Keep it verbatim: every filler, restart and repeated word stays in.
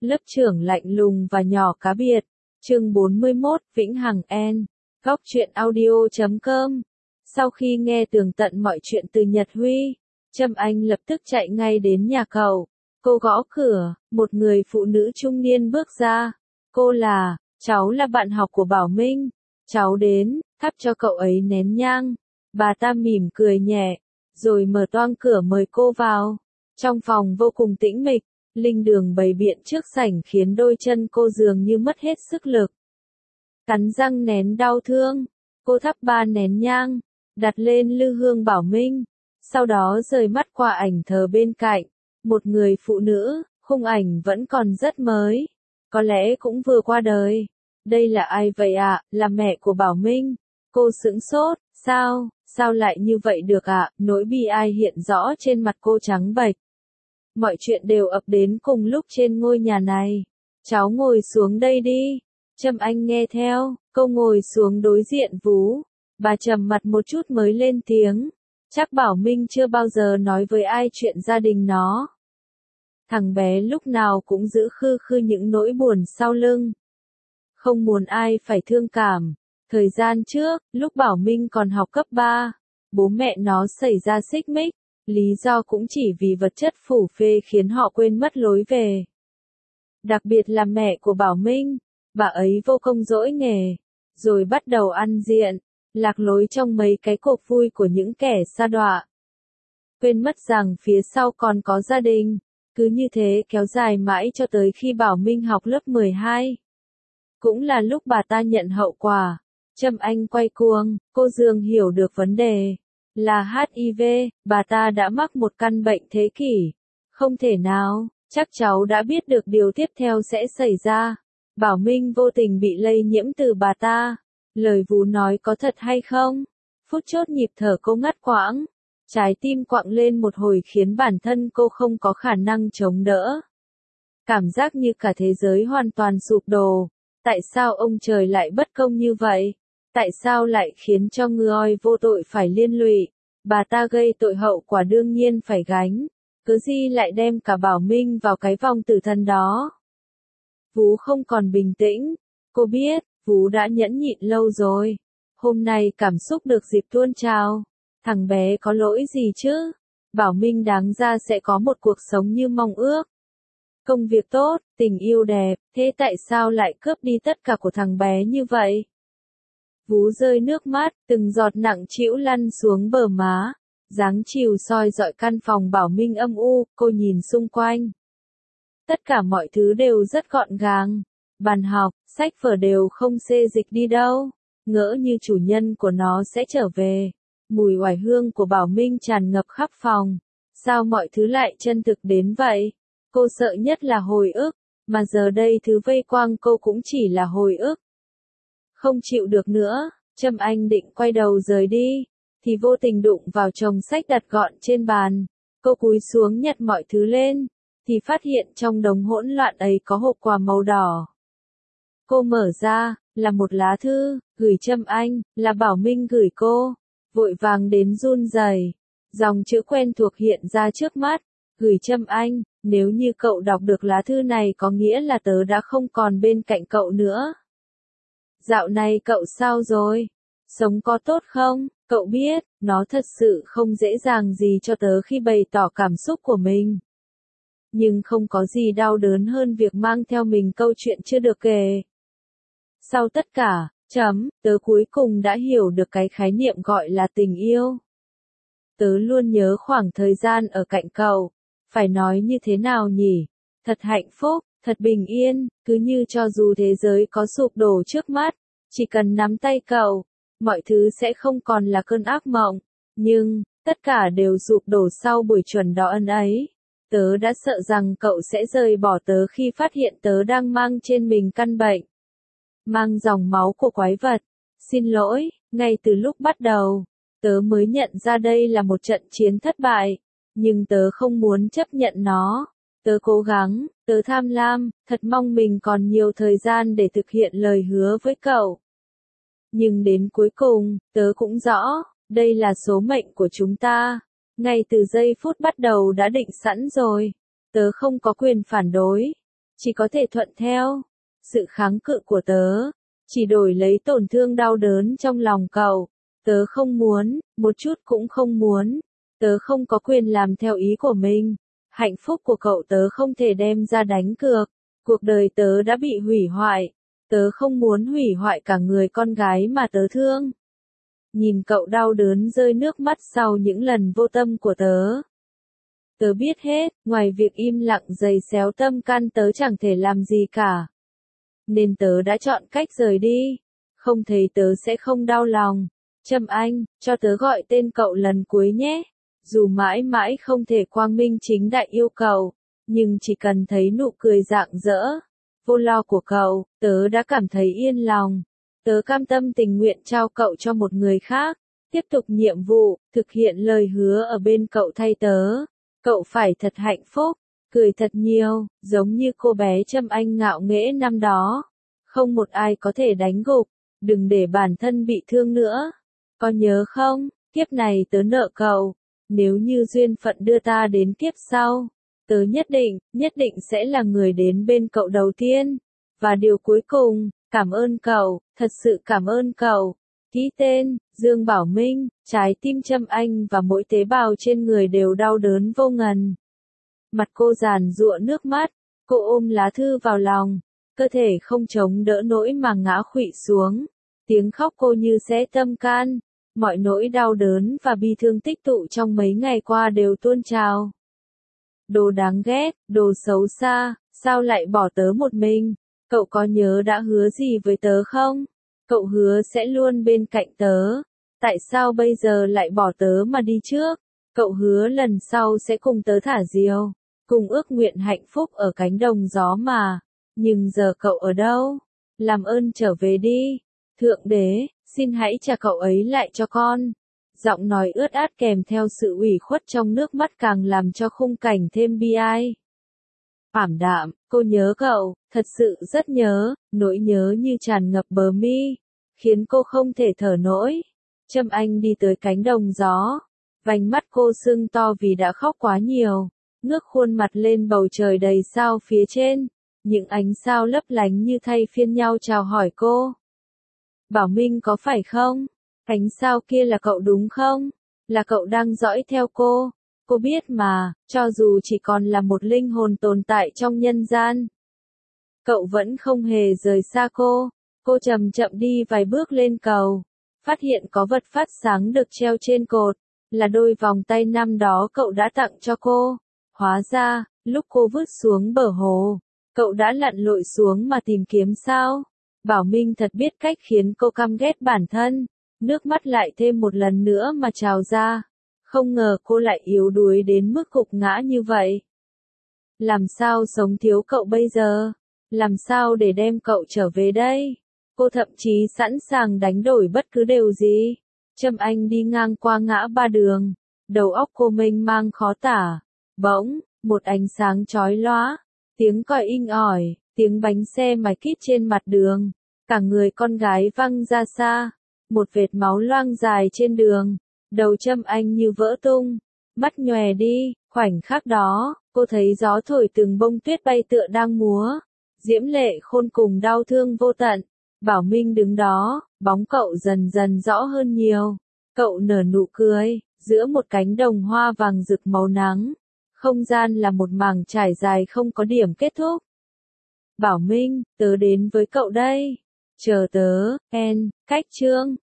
Lớp trưởng lạnh lùng và nhỏ cá biệt. Chương bốn mươi mốt, Vĩnh Hằng N. Góc truyện audio chấm com. Sau khi nghe tường tận mọi chuyện từ Nhật Huy, Trâm Anh lập tức chạy ngay đến nhà cậu. Cô gõ cửa, một người phụ nữ trung niên bước ra. Cô là, cháu là bạn học của Bảo Minh. Cháu đến, thắp cho cậu ấy nén nhang. Bà ta mỉm cười nhẹ, rồi mở toang cửa mời cô vào. Trong phòng vô cùng tĩnh mịch, linh đường bày biện trước sảnh khiến đôi chân cô dường như mất hết sức lực. Cắn răng nén đau thương, cô thắp ba nén nhang, đặt lên lư hương Bảo Minh, sau đó rời mắt qua ảnh thờ bên cạnh. Một người phụ nữ, khung ảnh vẫn còn rất mới, có lẽ cũng vừa qua đời. Đây là ai vậy ạ? À? Là mẹ của Bảo Minh. Cô sững sốt, sao, sao lại như vậy được ạ? À? Nỗi bi ai hiện rõ trên mặt cô trắng bệch. Mọi chuyện đều ập đến cùng lúc trên ngôi nhà này. Cháu ngồi xuống đây đi. Trâm Anh nghe theo, cô ngồi xuống đối diện Vú. Bà trầm mặt một chút mới lên tiếng. Chắc Bảo Minh chưa bao giờ nói với ai chuyện gia đình nó. Thằng bé lúc nào cũng giữ khư khư những nỗi buồn sau lưng. Không muốn ai phải thương cảm. Thời gian trước, lúc Bảo Minh còn học cấp ba, bố mẹ nó xảy ra xích mích. Lý do cũng chỉ vì vật chất phủ phê khiến họ quên mất lối về. Đặc biệt là mẹ của Bảo Minh, bà ấy vô công dỗi nghề, rồi bắt đầu ăn diện, lạc lối trong mấy cái cuộc vui của những kẻ sa đọa. Quên mất rằng phía sau còn có gia đình, cứ như thế kéo dài mãi cho tới khi Bảo Minh học lớp mười hai. Cũng là lúc bà ta nhận hậu quả. Trâm Anh quay cuồng, cô dường hiểu được vấn đề. Là hát i vê, bà ta đã mắc một căn bệnh thế kỷ. Không thể nào, chắc cháu đã biết được điều tiếp theo sẽ xảy ra. Bảo Minh vô tình bị lây nhiễm từ bà ta. Lời Vú nói có thật hay không? Phút chốt nhịp thở cô ngắt quãng. Trái tim quặn lên một hồi khiến bản thân cô không có khả năng chống đỡ. Cảm giác như cả thế giới hoàn toàn sụp đổ. Tại sao ông trời lại bất công như vậy? Tại sao lại khiến cho người vô tội phải liên lụy? Bà ta gây tội hậu quả đương nhiên phải gánh. Cứ gì lại đem cả Bảo Minh vào cái vòng tử thần đó? Vú không còn bình tĩnh. Cô biết, Vú đã nhẫn nhịn lâu rồi. Hôm nay cảm xúc được dịp tuôn trào. Thằng bé có lỗi gì chứ? Bảo Minh đáng ra sẽ có một cuộc sống như mong ước. Công việc tốt, tình yêu đẹp, thế tại sao lại cướp đi tất cả của thằng bé như vậy? Vú rơi nước mắt, từng giọt nặng trĩu lăn xuống bờ má. Dáng chiều soi dọi căn phòng Bảo Minh âm u, cô nhìn xung quanh. Tất cả mọi thứ đều rất gọn gàng. Bàn học, sách vở đều không xê dịch đi đâu. Ngỡ như chủ nhân của nó sẽ trở về. Mùi oải hương của Bảo Minh tràn ngập khắp phòng. Sao mọi thứ lại chân thực đến vậy? Cô sợ nhất là hồi ức, mà giờ đây thứ vây quanh cô cũng chỉ là hồi ức. Không chịu được nữa, Trâm Anh định quay đầu rời đi, thì vô tình đụng vào chồng sách đặt gọn trên bàn. Cô cúi xuống nhặt mọi thứ lên, thì phát hiện trong đống hỗn loạn ấy có hộp quà màu đỏ. Cô mở ra, là một lá thư, gửi Trâm Anh, là Bảo Minh gửi cô. Vội vàng đến run rẩy, dòng chữ quen thuộc hiện ra trước mắt, gửi Trâm Anh, nếu như cậu đọc được lá thư này có nghĩa là tớ đã không còn bên cạnh cậu nữa. Dạo này cậu sao rồi? Sống có tốt không? Cậu biết, nó thật sự không dễ dàng gì cho tớ khi bày tỏ cảm xúc của mình. Nhưng không có gì đau đớn hơn việc mang theo mình câu chuyện chưa được kể. Sau tất cả, chấm, tớ cuối cùng đã hiểu được cái khái niệm gọi là tình yêu. Tớ luôn nhớ khoảng thời gian ở cạnh cậu. Phải nói như thế nào nhỉ? Thật hạnh phúc, thật bình yên, cứ như cho dù thế giới có sụp đổ trước mắt, chỉ cần nắm tay cậu, mọi thứ sẽ không còn là cơn ác mộng. Nhưng, tất cả đều sụp đổ sau buổi chuẩn đỏ ân ấy. Tớ đã sợ rằng cậu sẽ rời bỏ tớ khi phát hiện tớ đang mang trên mình căn bệnh. Mang dòng máu của quái vật. Xin lỗi, ngay từ lúc bắt đầu, tớ mới nhận ra đây là một trận chiến thất bại. Nhưng tớ không muốn chấp nhận nó. Tớ cố gắng, tớ tham lam, thật mong mình còn nhiều thời gian để thực hiện lời hứa với cậu. Nhưng đến cuối cùng, tớ cũng rõ, đây là số mệnh của chúng ta. Ngay từ giây phút bắt đầu đã định sẵn rồi. Tớ không có quyền phản đối. chỉ có thể thuận theo. Sự kháng cự của tớ, chỉ đổi lấy tổn thương đau đớn trong lòng cậu. Tớ không muốn, một chút cũng không muốn. Tớ không có quyền làm theo ý của mình. Hạnh phúc của cậu tớ không thể đem ra đánh cược. Cuộc đời tớ đã bị hủy hoại. Tớ không muốn hủy hoại cả người con gái mà tớ thương. Nhìn cậu đau đớn rơi nước mắt sau những lần vô tâm của tớ. Tớ biết hết, ngoài việc im lặng giày xéo tâm can tớ chẳng thể làm gì cả. Nên tớ đã chọn cách rời đi. Không thấy tớ sẽ không đau lòng. Trâm Anh, cho tớ gọi tên cậu lần cuối nhé. Dù mãi mãi không thể quang minh chính đại yêu cầu, nhưng chỉ cần thấy nụ cười rạng rỡ, vô lo của cậu, tớ đã cảm thấy yên lòng. Tớ cam tâm tình nguyện trao cậu cho một người khác, tiếp tục nhiệm vụ, thực hiện lời hứa ở bên cậu thay tớ. Cậu phải thật hạnh phúc, cười thật nhiều, giống như cô bé Trâm Anh ngạo nghễ năm đó. Không một ai có thể đánh gục, đừng để bản thân bị thương nữa. Có nhớ không, kiếp này tớ nợ cậu. Nếu như duyên phận đưa ta đến kiếp sau, tớ nhất định, nhất định sẽ là người đến bên cậu đầu tiên. Và điều cuối cùng, cảm ơn cậu, thật sự cảm ơn cậu. Ký tên, Dương Bảo Minh, trái tim Trâm Anh và mỗi tế bào trên người đều đau đớn vô ngần. Mặt cô giàn giụa nước mắt, cô ôm lá thư vào lòng, cơ thể không chống đỡ nổi mà ngã khuỵu xuống. Tiếng khóc cô như xé tâm can. Mọi nỗi đau đớn và bi thương tích tụ trong mấy ngày qua đều tuôn trào. Đồ đáng ghét, đồ xấu xa, sao lại bỏ tớ một mình? Cậu có nhớ đã hứa gì với tớ không? Cậu hứa sẽ luôn bên cạnh tớ. Tại sao bây giờ lại bỏ tớ mà đi trước? Cậu hứa lần sau sẽ cùng tớ thả diều, cùng ước nguyện hạnh phúc ở cánh đồng gió mà. Nhưng giờ cậu ở đâu? Làm ơn trở về đi. Thượng đế, xin hãy trả cậu ấy lại cho con. Giọng nói ướt át kèm theo sự ủy khuất trong nước mắt càng làm cho khung cảnh thêm bi ai. Ảm đạm, cô nhớ cậu, thật sự rất nhớ, nỗi nhớ như tràn ngập bờ mi, khiến cô không thể thở nổi. Trâm Anh đi tới cánh đồng gió, vành mắt cô sưng to vì đã khóc quá nhiều, ngước khuôn mặt lên bầu trời đầy sao phía trên, những ánh sao lấp lánh như thay phiên nhau chào hỏi cô. Bảo Minh có phải không? Ánh sao kia là cậu đúng không? Là cậu đang dõi theo cô. Cô biết mà, cho dù chỉ còn là một linh hồn tồn tại trong nhân gian, cậu vẫn không hề rời xa cô. Cô chậm chậm đi vài bước lên cầu, phát hiện có vật phát sáng được treo trên cột, là đôi vòng tay năm đó cậu đã tặng cho cô. Hóa ra, lúc cô vứt xuống bờ hồ, cậu đã lặn lội xuống mà tìm kiếm sao? Bảo Minh thật biết cách khiến cô căm ghét bản thân, nước mắt lại thêm một lần nữa mà trào ra. Không ngờ cô lại yếu đuối đến mức gục ngã như vậy. Làm sao sống thiếu cậu bây giờ? Làm sao để đem cậu trở về đây? Cô thậm chí sẵn sàng đánh đổi bất cứ điều gì. Trâm Anh đi ngang qua ngã ba đường, đầu óc cô mênh mang khó tả. Bỗng, một ánh sáng chói lóa, tiếng còi inh ỏi, tiếng bánh xe mài kít trên mặt đường, cả người con gái văng ra xa, một vệt máu loang dài trên đường, đầu Trâm Anh như vỡ tung, mắt nhòe đi, khoảnh khắc đó, cô thấy gió thổi từng bông tuyết bay tựa đang múa, diễm lệ khôn cùng đau thương vô tận. Bảo Minh đứng đó, bóng cậu dần dần rõ hơn nhiều, cậu nở nụ cười, giữa một cánh đồng hoa vàng rực màu nắng, không gian là một mảng trải dài không có điểm kết thúc. Bảo Minh, tớ đến với cậu đây. Chờ tớ, en, cách chương.